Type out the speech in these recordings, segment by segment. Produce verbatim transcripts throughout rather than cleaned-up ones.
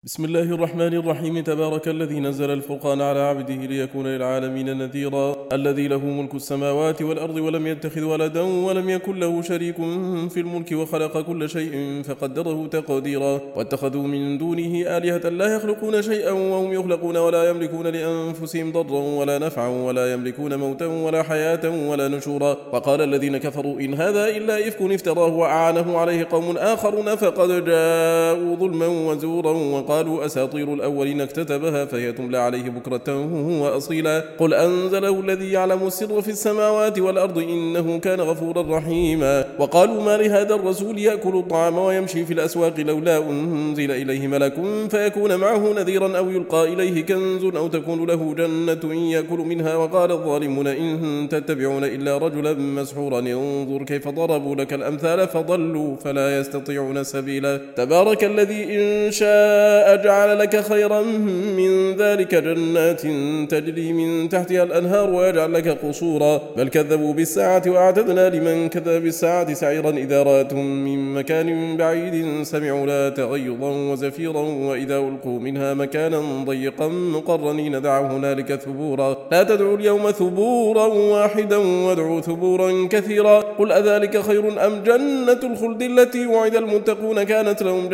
بسم الله الرحمن الرحيم. تبارك الذي نزل الفرقان على عبده ليكون للعالمين نذيرا، الذي له ملك السماوات والأرض ولم يتخذ ولدا ولم يكن له شريك في الملك وخلق كل شيء فقدره تقديرا، واتخذوا من دونه آلهة لا يخلقون شيئا وهم يخلقون ولا يملكون لأنفسهم ضرا ولا نفعا ولا يملكون موتا ولا حياة ولا نشورا. وقال الذين كفروا إن هذا إلا إفك افتراه وأعانه عليه قوم آخرون فقد جاءوا ظلما وزورا قالوا أساطير الأولين اكتتبها فهي تملى عليه بكرة وأصيلا. قل أنزله الذي يعلم السر في السماوات والأرض إنه كان غفورا رحيما. وقالوا ما لهذا الرسول يأكل الطعام ويمشي في الأسواق لولا أنزل إليه ملك فيكون معه نذيرا أو يلقى إليه كنز أو تكون له جنة يأكل منها. وقال الظالمون إن تتبعون إلا رجلا مسحورا انظر كيف ضربوا لك الأمثال فضلوا فلا يستطيعون سبيلا. تبارك الذي إن شاء أجعل لك خيرا من ذلك جنات تجري من تحتها الأنهار ويجعل لك قصورا، بل كذبوا بالساعة وأعتدنا لمن كذب بالساعة سعيرا إذا رأتهم من مكان بعيد سمعوا لها تغيظا وزفيرا وإذا ألقوا منها مكانا ضيقا مقرنين دعوا هنالك ثبورا. لا تدعوا اليوم ثبورا واحدا وادعوا ثبورا كثيرا. قل أذلك خير أم جنة الخلد التي وعد المتقون كانت لهم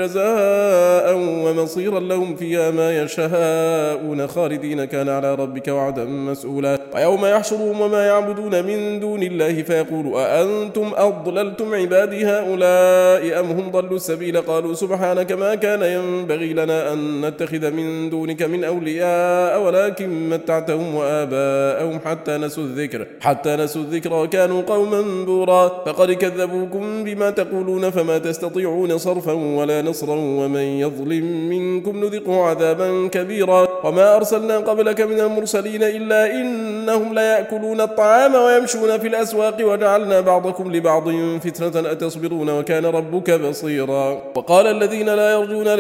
جزاء ومصيرا لهم فيها ما يشاءون خالدين كان على ربك وعدا مسؤولا. ويوم يحشرهم وما يعبدون من دون الله فيقول أأنتم أضللتم عبادي هؤلاء أم هم ضلوا السبيل قالوا سبحانك ما كان ينبغي لنا أن نتخذ من دونك من أولياء ولكن متعتهم وآباءهم حتى نسوا الذكر حتى نسوا الذكر وكانوا قوما بورا. فقد كذبوكم بما تقولون فما تستطيعون صرفا ولا نصرا ومن يظلم منكم نذقه عذابا كبيرا. وما أرسلنا قبلك من المرسلين إلا إنهم ليأكلون الطعام ويمشون في الأسواق وجعلنا بعضكم لبعض فتنة أتصبرون وكان ربك بصيرا. وقال الذين لا يرجون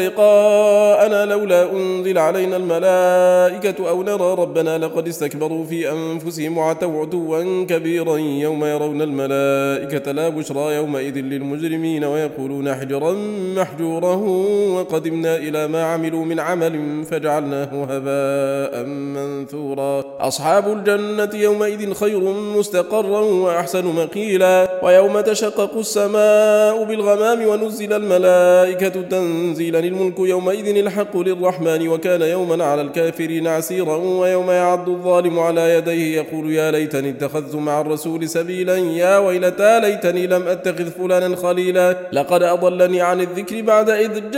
لقاءنا لولا أنزل علينا الملائكة أو نرى ربنا لقد استكبروا في أنفسهم وعتوا عتوا كبيرا يوم يرون الملائكة لا بشرى يومئذ للمجرمين ويقولون حجرا محجورا وقدمنا إلى ما عملوا من عمل فجعلناه هباء منثورا. أصحاب الجنة يومئذ خير مستقرا وأحسن مقيلا. ويوم تشقق السماء بالغمام ونزل الملائكة تنزيلا الملك يومئذ الحق للرحمن وكان يوما على الكافرين عسيرا. ويوم يعض الظالم على يديه يقول يا ليتني اتخذت مع الرسول سبيلا يا ويلتى ليتني لم أتخذ فلانا خليلا لقد أضلني عن الذكر بعد إذ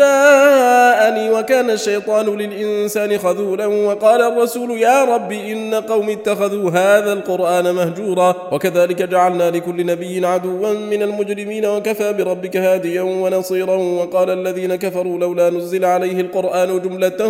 جاءني وكان الشيطان للإنسان خذولا. وقال الرسول يا رب إن قوم اتخذوا هذا القرآن مهجورا. وكذلك جعلنا لكل نبي عدوا من المجرمين وكفى بربك هاديا ونصيرا. وقال الذين كفروا لولا نزل عليه القرآن جملة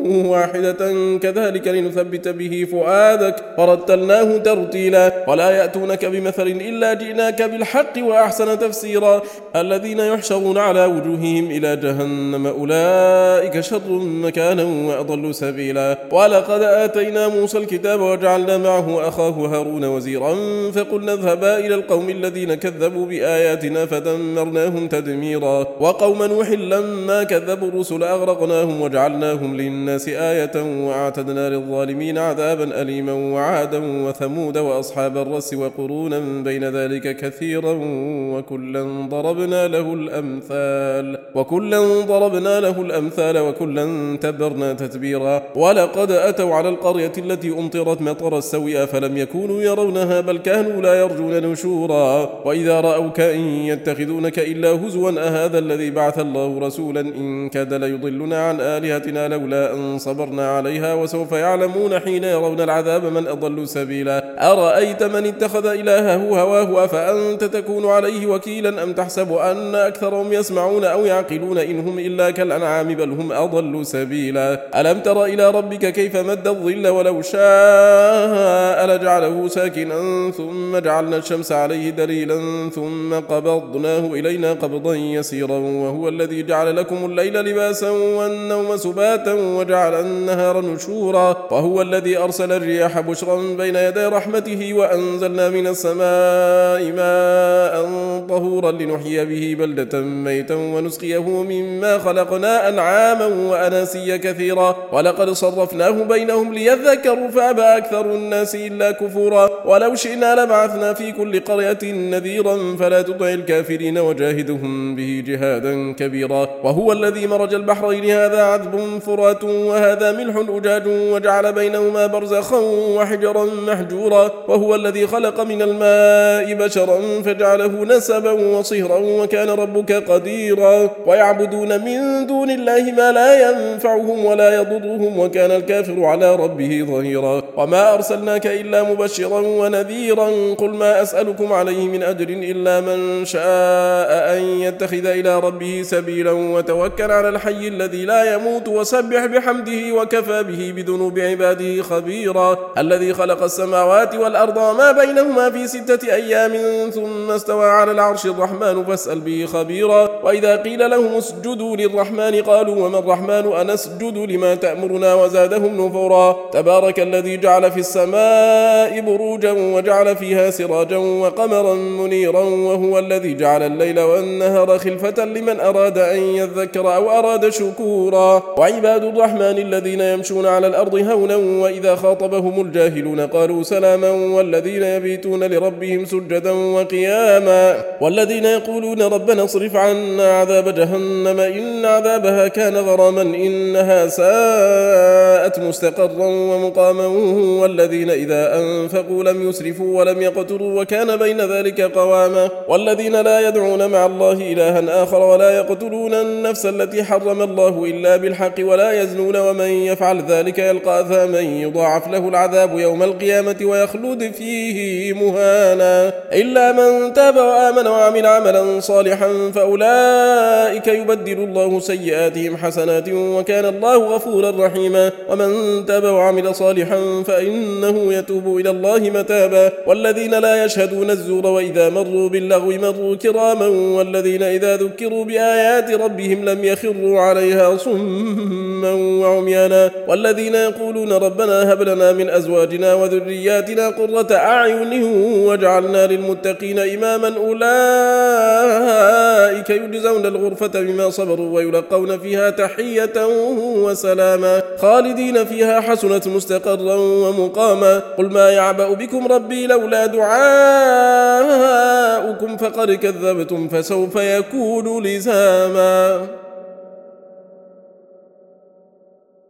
واحدة كذلك لنثبت به فؤادك ورتلناه ترتيلا. ولا يأتونك بمثل إلا جئناك بالحق وأحسن تفسيرا. الذين يحشرون على وجوههم إلى جهنم أولئك شر مكانا وأضل سبيلا. ولقد آتينا موسى الكتاب وجعلنا معه أخاه هارون وزيرا فقلنا اذهبا إلى القوم الذين كذبوا بآياتنا فدمرناهم تدميرا. وقوم نوح لما كذبوا الرسل أغرقناهم وجعلناهم للناس آية وأعتدنا للظالمين عذابا أليما. وعادا وثمود وأصحاب الرس وقرونا بين ذلك كثيرا وكلا ضربنا له الأمثال وكلا ضربنا له الأمثال وكلا تبرنا تتبيرا. ولقد أتوا على القرية التي أمطرت مطر السوء فلم يكونوا يرونها بل كانوا لا يرجون نشورا. وإذا رأوك إن يتخذونك إلا هزوا أهذا الذي بعث الله رسولا إن كاد ليضلنا عن آلهتنا لولا أن صبرنا عليها. وسوف يعلمون حين يرون العذاب من أضل سبيلا. أرأيت من اتخذ إلهه هواه أفأنت تكون عليه وكيلا أم تحسب أن أكثرهم يسمعون أو يعقلون إن هم إلا كالأنعام بل هم أضل سبيلا. ألم تر إلى ربك كيف مد الظل ولو شاء لجعله ساكنا ثم جعلنا الشمس عليه دليلا ثم قبضناه إلينا قبضا يسيرا. وهو الذي جعل لكم الليل لباسا والنوم سباتا وجعل النهار نشورا. وهو الذي أرسل الرياح بشرا بين يدي رحمته وأنزلنا من السماء ماء طهورا لنحيي به بلدة ميتا ونسقيه مما خلقنا أنعاما وأناسيا كثيرا ولقد صرفناه بينهم ليذكروا فأبى أكثر الناس إلا كفورا ولو شئنا لبعثنا في كل قرية نذيرا فلا تطع الكافرين وجاهدهم به جهادا كبيرا وهو الذي مرج البحرين هذا عذب فرات وهذا ملح أجاج وجعل بينهما برزخا وحجرا محجورا وهو الذي خلق من الماء بشرا فجعله نسبا وصهرا وكان ربك قديرا ويعبدون من دون الله ما لا ينفعهم ولا يضرهم وكان الكافر على ربه ظهيرا وما أرسلناك إلا مبشرا ونذيرا قل ما أسألكم عليه من أجر إلا من شاء أن يتخذ إلى ربه سبيلا وتوكل على الحي الذي لا يموت وسبح بحمده وكفى به بذنوب عباده خبيرا الذي خلق السماوات والأرض وما بينهما في ستة أيام ثم استوى على العرش الرحمن فاسأل به خبيرا وإذا قيل لهم اسجدوا للرحمن قالوا وما الرحمن أنسجد لما تأمرنا وزادهم نفورا تبارك الذي جعل في السماء بروجا وجعل فيها سراجا وقمرا منيرا وهو الذي جعل الليل والنهار خلفة لمن أراد أن يذكر أو أراد شكورا وعباد الرحمن الذين يمشون على الأرض هونا وإذا خاطبهم الجاهلون قالوا سلاما والذين يبيتون لربهم سجدا وقياما والذين يقولون ربنا اصرف عنا عذاب جهنم إن عذابها كان غراما إنها ساءت مستقرا ومقاما والذين إذا أنفقوا لم يسرفوا ولم يقتروا وكان بين ذلك قواما والذين لا يدعون مع الله إلها آخر ولا يقتلون النفس التي حرم الله إلا بالحق ولا يزنون ومن يفعل ذلك يلقى أثاما يضاعف له العذاب يوم القيامة ويخلد فيه مهانا إلا من تاب وآمن وعمل عملا صالحا فأولئك يبدل الله سيئاتهم حسنات وكان الله غفورا رحيما ومن تاب وعمل صالحا فإنه يتوب إلى الله متابا والذين لا يشهدون الزور وإذا مروا باللغو مروا كراما والذين إذا ذكروا بآيات ربهم لم يخروا عليها صما وعميانا والذين يقولون ربنا هب لنا من أزواجنا وذرياتنا قرة أعين واجعلنا للمتقين إماما أولئك يجزون الغرفة بما صبروا ويلقون فيها تحية وسلاما خالدين فيها حسنت مستقرا ومقاما قل ما يعبأ بكم ربي لولا دعاؤكم فقد كذبتم فسوف يكون لزاما.